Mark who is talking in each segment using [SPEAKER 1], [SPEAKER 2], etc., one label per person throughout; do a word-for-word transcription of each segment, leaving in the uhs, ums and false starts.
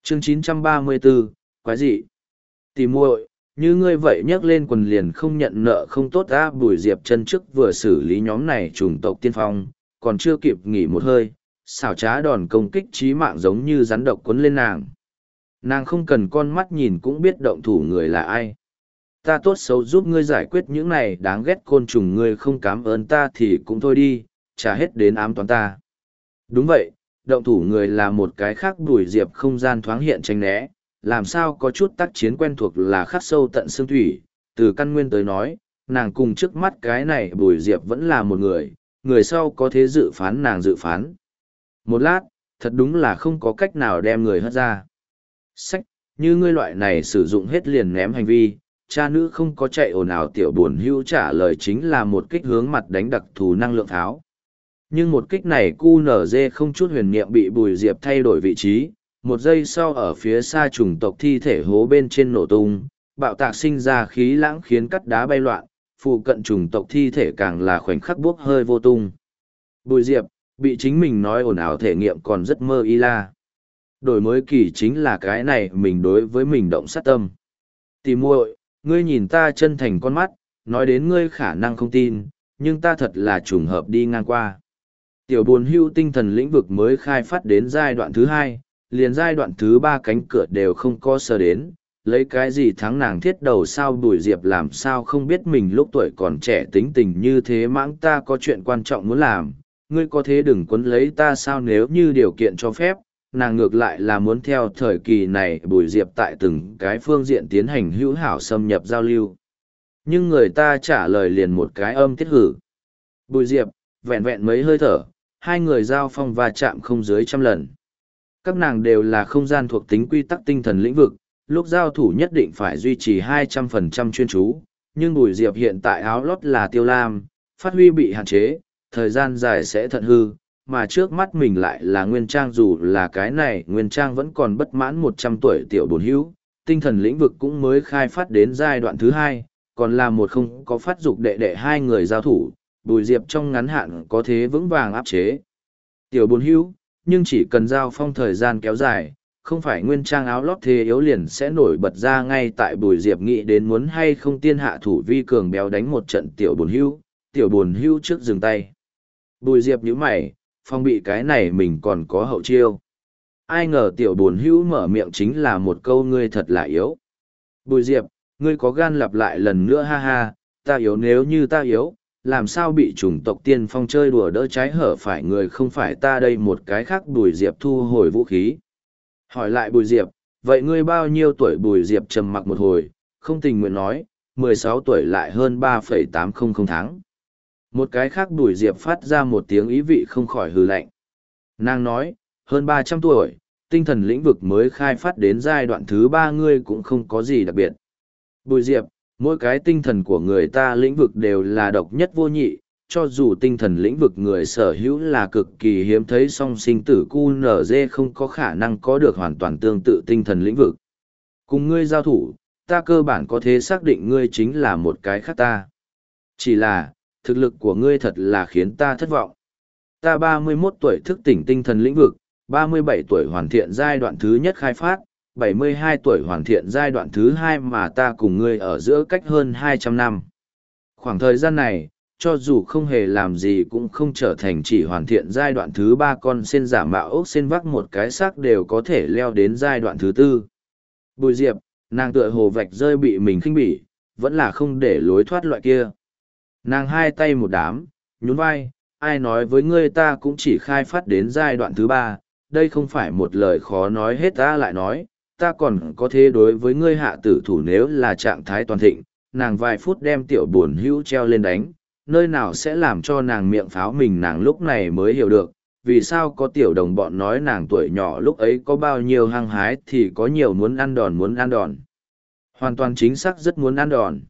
[SPEAKER 1] chương chín trăm ba mươi bốn, quái dị. Tỉ muội, như ngươi vậy nhắc lên quần liền không nhận nợ không tốt á. Bùi Diệp chân trước vừa xử lý nhóm này chủng tộc tiên phong, còn chưa kịp nghỉ một hơi, xảo trá đòn công kích chí mạng giống như rắn độc quấn lên nàng. Nàng không cần con mắt nhìn cũng biết động thủ người là ai. Ta tốt xấu giúp ngươi giải quyết những này đáng ghét côn trùng, ngươi không cảm ơn ta thì cũng thôi đi, trả hết đến ám toán ta. Đúng vậy, động thủ người là một cái khác. Bùi Diệp không gian thoáng hiện tránh né, làm sao có chút tác chiến quen thuộc là khắc sâu tận xương thủy. Từ căn nguyên tới nói, nàng cùng trước mắt cái này Bùi Diệp vẫn là một người, người sau có thế dự phán nàng dự phán. Một lát, thật đúng là không có cách nào đem người hất ra. Sách, như ngươi loại này sử dụng hết liền ném hành vi, cha nữ không có chạy ồn ào. Tiểu buồn hưu trả lời chính là một kích hướng mặt đánh đặc thù năng lượng tháo. Nhưng một kích này cu nở dê không chút huyền niệm bị Bùi Diệp thay đổi vị trí, một giây sau ở phía xa chủng tộc thi thể hố bên trên nổ tung, bạo tạc sinh ra khí lãng khiến cắt đá bay loạn, phụ cận chủng tộc thi thể càng là khoảnh khắc buốc hơi vô tung. Bùi Diệp, bị chính mình nói ồn ào thể nghiệm còn rất mơ y la. Đổi mới kỳ chính là cái này mình đối với mình động sát tâm. Tỉ muội, ngươi nhìn ta chân thành con mắt, nói đến ngươi khả năng không tin, nhưng ta thật là trùng hợp đi ngang qua. Tiểu buồn hưu tinh thần lĩnh vực mới khai phát đến giai đoạn thứ hai, liền giai đoạn thứ ba cánh cửa đều không có sơ đến, lấy cái gì thắng nàng thiết đầu sao. Bùi Diệp làm sao không biết mình lúc tuổi còn trẻ tính tình như thế mãng. Ta có chuyện quan trọng muốn làm, ngươi có thế đừng quấn lấy ta sao. Nếu như điều kiện cho phép, nàng ngược lại là muốn theo thời kỳ này Bùi Diệp tại từng cái phương diện tiến hành hữu hảo xâm nhập giao lưu. Nhưng người ta trả lời liền một cái âm tiết hử. Bùi Diệp, vẹn vẹn mấy hơi thở, hai người giao phong va chạm không dưới trăm lần. Các nàng đều là không gian thuộc tính quy tắc tinh thần lĩnh vực, lúc giao thủ nhất định phải duy trì hai trăm phần trăm chuyên chú, nhưng Bùi Diệp hiện tại áo lót là tiêu lam, phát huy bị hạn chế, thời gian dài sẽ thận hư, mà trước mắt mình lại là nguyên trang. Dù là cái này nguyên trang vẫn còn bất mãn một trăm tuổi tiểu bồn hữu, tinh thần lĩnh vực cũng mới khai phát đến giai đoạn thứ hai, còn là một không có phát dục đệ đệ hai người giao thủ, Bùi Diệp trong ngắn hạn có thế vững vàng áp chế tiểu bồn hữu, nhưng chỉ cần giao phong thời gian kéo dài, không phải nguyên trang áo lót thế yếu liền sẽ nổi bật ra. Ngay tại Bùi Diệp nghĩ đến muốn hay không tiên hạ thủ vi cường béo đánh một trận tiểu bồn hữu, tiểu bồn hữu trước dừng tay. Bùi Diệp nhíu mày, phong bị cái này mình còn có hậu chiêu. Ai ngờ tiểu bồn hữu mở miệng chính là một câu ngươi thật là yếu. Bùi Diệp, ngươi có gan lặp lại lần nữa ha ha, ta yếu nếu như ta yếu, làm sao bị chủng tộc tiên phong chơi đùa đỡ trái hở phải người không phải ta đây một cái khác. Bùi Diệp thu hồi vũ khí. Hỏi lại Bùi Diệp, vậy ngươi bao nhiêu tuổi? Bùi Diệp trầm mặc một hồi, không tình nguyện nói, mười sáu tuổi lại hơn ba phẩy tám không không tháng. Một cái khác Bùi Diệp phát ra một tiếng ý vị không khỏi hừ lạnh. Nàng nói, hơn ba trăm tuổi, tinh thần lĩnh vực mới khai phát đến giai đoạn thứ ba ngươi cũng không có gì đặc biệt. Bùi Diệp, mỗi cái tinh thần của người ta lĩnh vực đều là độc nhất vô nhị, cho dù tinh thần lĩnh vực người sở hữu là cực kỳ hiếm thấy song sinh tử cu nở dê không có khả năng có được hoàn toàn tương tự tinh thần lĩnh vực. Cùng ngươi giao thủ, ta cơ bản có thể xác định ngươi chính là một cái khác ta. Chỉ là, thực lực của ngươi thật là khiến ta thất vọng. Ta ba mươi mốt tuổi thức tỉnh tinh thần lĩnh vực, ba mươi bảy tuổi hoàn thiện giai đoạn thứ nhất khai phát, bảy mươi hai tuổi hoàn thiện giai đoạn thứ hai mà ta cùng ngươi ở giữa cách hơn hai trăm năm. Khoảng thời gian này, cho dù không hề làm gì cũng không trở thành chỉ hoàn thiện giai đoạn thứ ba con sen giả mạo ốc sen vắc một cái xác đều có thể leo đến giai đoạn thứ tư. Bùi Diệp, nàng tựa hồ vạch rơi bị mình khinh bỉ, vẫn là không để lối thoát loại kia. Nàng hai tay một đám, nhún vai, ai nói với ngươi ta cũng chỉ khai phát đến giai đoạn thứ ba, đây không phải một lời khó nói hết. Ta lại nói, ta còn có thể đối với ngươi hạ tử thủ nếu là trạng thái toàn thịnh. Nàng vài phút đem tiểu buồn hữu treo lên đánh, nơi nào sẽ làm cho nàng miệng pháo mình. Nàng lúc này mới hiểu được, vì sao có tiểu đồng bọn nói nàng tuổi nhỏ lúc ấy có bao nhiêu hăng hái thì có nhiều muốn ăn đòn muốn ăn đòn. Hoàn toàn chính xác rất muốn ăn đòn.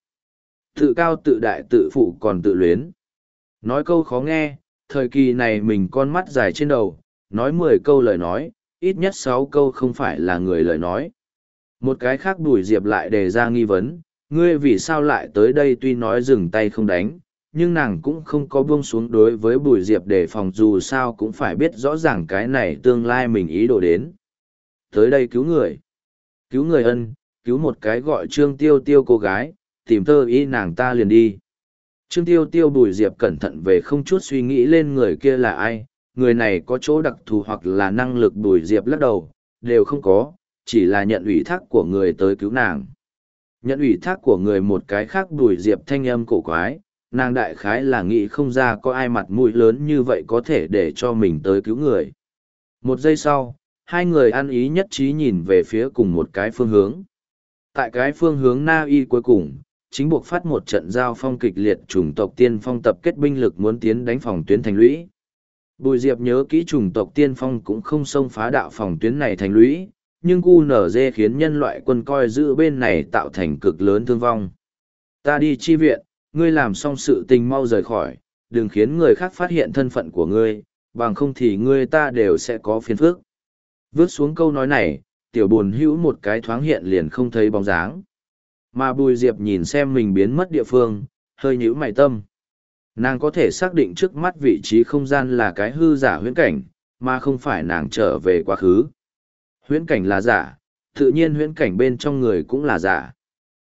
[SPEAKER 1] Tự cao tự đại tự phụ còn tự luyến. Nói câu khó nghe, thời kỳ này mình con mắt dài trên đầu, nói mười câu lời nói, ít nhất sáu câu không phải là người lời nói. Một cái khác Bùi Diệp lại đề ra nghi vấn, ngươi vì sao lại tới đây? Tuy nói dừng tay không đánh, nhưng nàng cũng không có buông xuống đối với Bùi Diệp đề phòng, dù sao cũng phải biết rõ ràng cái này tương lai mình ý đồ đến. Tới đây cứu người. Cứu người ân, cứu một cái gọi Trương Tiêu Tiêu cô gái, tìm thơ ý nàng ta liền đi. Trương Tiêu Tiêu Bùi Diệp cẩn thận về không chút suy nghĩ lên người kia là ai, người này có chỗ đặc thù hoặc là năng lực. Bùi Diệp lắc đầu, đều không có, chỉ là nhận ủy thác của người tới cứu nàng. Nhận ủy thác của người một cái khác. Bùi Diệp thanh âm cổ quái, nàng đại khái là nghĩ không ra có ai mặt mũi lớn như vậy có thể để cho mình tới cứu người. Một giây sau, hai người ăn ý nhất trí nhìn về phía cùng một cái phương hướng. Tại cái phương hướng Na Y cuối cùng, chính buộc phát một trận giao phong kịch liệt. Chủng tộc tiên phong tập kết binh lực muốn tiến đánh phòng tuyến thành lũy. Bùi Diệp nhớ kỹ chủng tộc tiên phong cũng không xông phá đạo phòng tuyến này thành lũy, nhưng cu nở dê khiến nhân loại quân coi giữ bên này tạo thành cực lớn thương vong. Ta đi chi viện, ngươi làm xong sự tình mau rời khỏi, đừng khiến người khác phát hiện thân phận của ngươi, bằng không thì ngươi ta đều sẽ có phiền phức. Vước xuống câu nói này, tiểu buồn hữu một cái thoáng hiện liền không thấy bóng dáng. Mà Bùi Diệp nhìn xem mình biến mất địa phương, hơi nhíu mày tâm. Nàng có thể xác định trước mắt vị trí không gian là cái hư giả huyễn cảnh, mà không phải nàng trở về quá khứ. Huyễn cảnh là giả, tự nhiên huyễn cảnh bên trong người cũng là giả.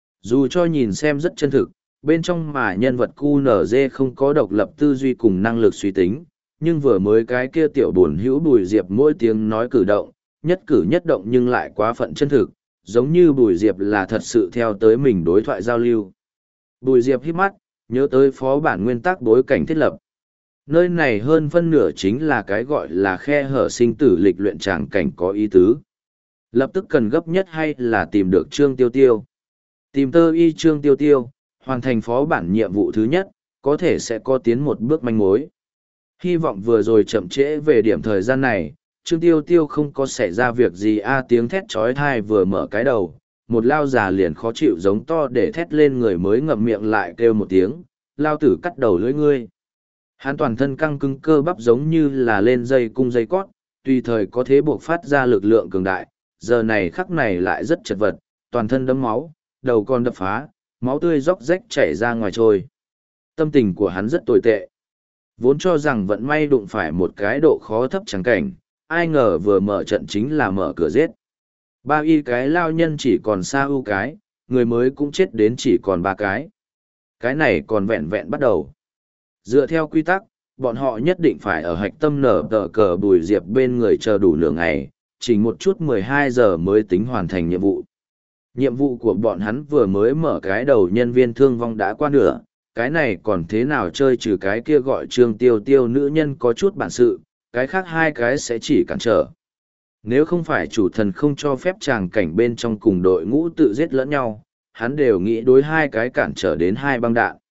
[SPEAKER 1] Dù cho nhìn xem rất chân thực, bên trong mà nhân vật cu nở dê không có độc lập tư duy cùng năng lực suy tính, nhưng vừa mới cái kia tiểu buồn hữu Bùi Diệp mỗi tiếng nói cử động, nhất cử nhất động nhưng lại quá phận chân thực, giống như Bùi Diệp là thật sự theo tới mình đối thoại giao lưu. Bùi Diệp hít mắt, nhớ tới phó bản nguyên tắc bối cảnh thiết lập. Nơi này hơn phân nửa chính là cái gọi là khe hở sinh tử lịch luyện tràng cảnh có ý tứ. Lập tức cần gấp nhất hay là tìm được Trương Tiêu Tiêu. Tìm tơ y Trương Tiêu Tiêu, hoàn thành phó bản nhiệm vụ thứ nhất, có thể sẽ có tiến một bước manh mối. Hy vọng vừa rồi chậm trễ về điểm thời gian này, Trương Tiêu Tiêu không có xảy ra việc gì. A tiếng thét chói tai vừa mở cái đầu, một lao già liền khó chịu giống to để thét lên, người mới ngậm miệng lại kêu một tiếng, lao tử cắt đầu lưỡi ngươi. Hắn toàn thân căng cứng cơ bắp giống như là lên dây cung dây cót, tùy thời có thể buộc phát ra lực lượng cường đại, giờ này khắc này lại rất chật vật, toàn thân đẫm máu, đầu còn đập phá, máu tươi róc rách chảy ra ngoài trôi. Tâm tình của hắn rất tồi tệ. Vốn cho rằng vận may đụng phải một cái độ khó thấp chẳng cảnh, ai ngờ vừa mở trận chính là mở cửa giết. Ba y cái lao nhân chỉ còn xa ưu cái, người mới cũng chết đến chỉ còn ba cái. Cái này còn vẹn vẹn bắt đầu. Dựa theo quy tắc, bọn họ nhất định phải ở hạch tâm nở tờ cờ Bùi Diệp bên người chờ đủ nửa ngày, chỉ một chút mười hai giờ mới tính hoàn thành nhiệm vụ. Nhiệm vụ của bọn hắn vừa mới mở cái đầu nhân viên thương vong đã qua nửa, cái này còn thế nào chơi, trừ cái kia gọi Trương Tiêu Tiêu nữ nhân có chút bản sự, cái khác hai cái sẽ chỉ cản trở. Nếu không phải chủ thần không cho phép tràng cảnh bên trong cùng đội ngũ tự giết lẫn nhau, hắn đều nghĩ đối hai cái cản trở đến hai băng đạn.